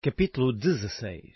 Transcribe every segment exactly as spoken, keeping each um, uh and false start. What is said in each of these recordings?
Capítulo dezesseis.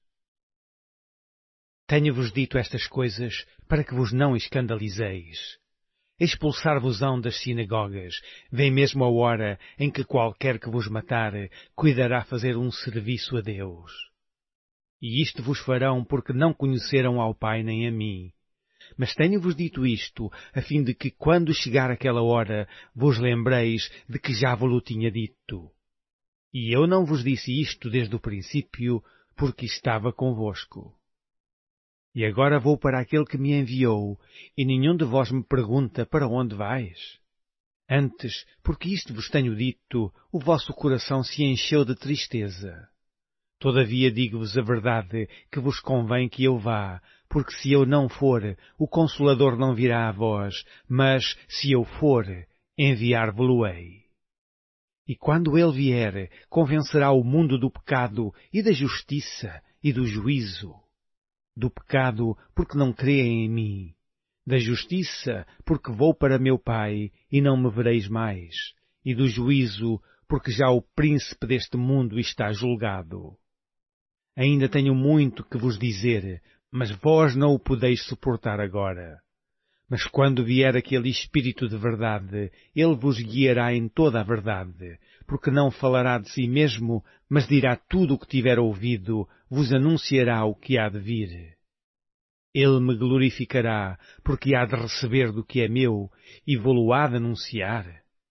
Tenho-vos dito estas coisas para que vos não escandalizeis. Expulsar-vos-ão das sinagogas. Vem mesmo a hora em que qualquer que vos matar cuidará fazer um serviço a Deus. E isto vos farão porque não conheceram ao Pai nem a mim. Mas tenho-vos dito isto, a fim de que, quando chegar aquela hora, vos lembreis de que já vos-lo tinha dito. E eu não vos disse isto desde o princípio, porque estava convosco. E agora vou para aquele que me enviou, e nenhum de vós me pergunta para onde vais. Antes, porque isto vos tenho dito, o vosso coração se encheu de tristeza. Todavia digo-vos a verdade, que vos convém que eu vá, porque se eu não for, o Consolador não virá a vós, mas, se eu for, enviar-vos-lo-ei. E quando ele vier, convencerá o mundo do pecado e da justiça e do juízo. Do pecado, porque não creem em mim. Da justiça, porque vou para meu Pai e não me vereis mais. E do juízo, porque já o príncipe deste mundo está julgado. Ainda tenho muito que vos dizer, mas vós não o podeis suportar agora. Mas quando vier aquele Espírito de verdade, ele vos guiará em toda a verdade, porque não falará de si mesmo, mas dirá tudo o que tiver ouvido, vos anunciará o que há de vir. Ele me glorificará, porque há de receber do que é meu, e vou-lo há de anunciar.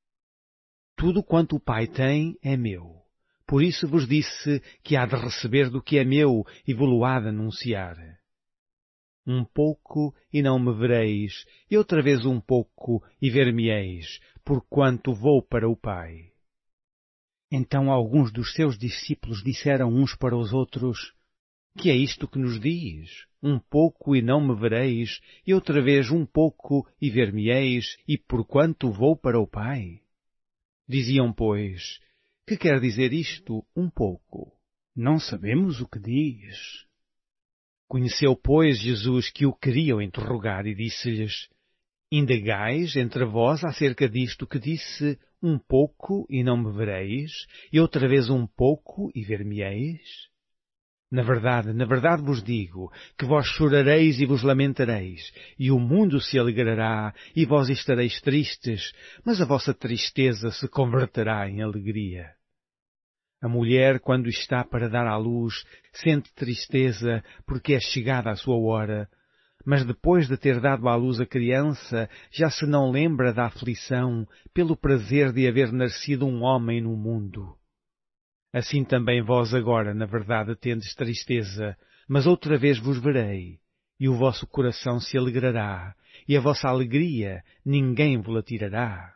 Tudo quanto o Pai tem é meu. Por isso vos disse que há de receber do que é meu, e vou-lo há de anunciar. Um pouco e não me vereis, e outra vez um pouco e ver-me-eis, porquanto vou para o Pai. Então alguns dos seus discípulos disseram uns para os outros, que é isto que nos diz? Um pouco e não me vereis, e outra vez um pouco e ver-me-eis, e porquanto vou para o Pai? Diziam, pois, que quer dizer isto, um pouco? Não sabemos o que diz. Conheceu, pois, Jesus que o queriam interrogar e disse-lhes, indagais entre vós acerca disto que disse, um pouco e não me vereis, e outra vez um pouco e ver-me-eis? Na verdade, na verdade vos digo, que vós chorareis e vos lamentareis, e o mundo se alegrará, e vós estareis tristes, mas a vossa tristeza se converterá em alegria. A mulher, quando está para dar à luz, sente tristeza porque é chegada a sua hora, mas depois de ter dado à luz a criança, já se não lembra da aflição pelo prazer de haver nascido um homem no mundo. Assim também vós agora, na verdade, tendes tristeza, mas outra vez vos verei, e o vosso coração se alegrará, e a vossa alegria ninguém vos-la tirará.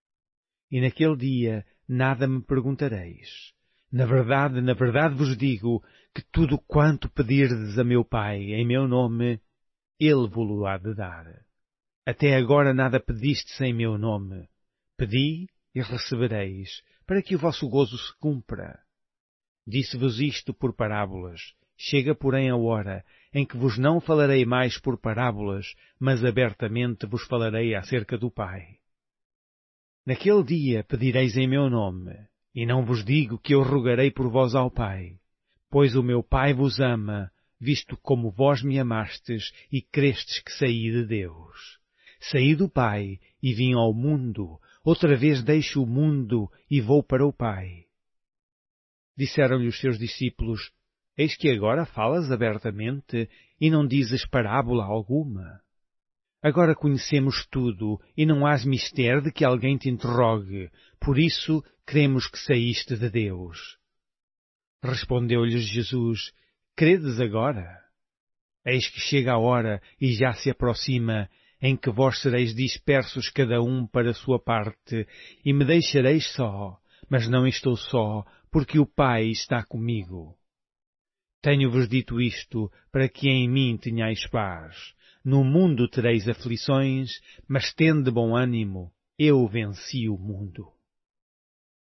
E naquele dia nada me perguntareis. Na verdade, na verdade vos digo que tudo quanto pedirdes a meu Pai em meu nome, Ele vos-lo há de dar. Até agora nada pedistes em meu nome. Pedi e recebereis, para que o vosso gozo se cumpra. Disse-vos isto por parábolas. Chega, porém, a hora em que vos não falarei mais por parábolas, mas abertamente vos falarei acerca do Pai. Naquele dia pedireis em meu nome. E não vos digo que eu rogarei por vós ao Pai, pois o meu Pai vos ama, visto como vós me amastes e crestes que saí de Deus. Saí do Pai e vim ao mundo, outra vez deixo o mundo e vou para o Pai. Disseram-lhe os seus discípulos, eis que agora falas abertamente e não dizes parábola alguma. Agora conhecemos tudo, e não hás mister de que alguém te interrogue, por isso cremos que saíste de Deus. Respondeu-lhes Jesus, credes agora? Eis que chega a hora, e já se aproxima, em que vós sereis dispersos cada um para a sua parte, e me deixareis só, mas não estou só, porque o Pai está comigo. Tenho-vos dito isto, para que em mim tenhais paz. No mundo tereis aflições, mas tende bom ânimo, eu venci o mundo.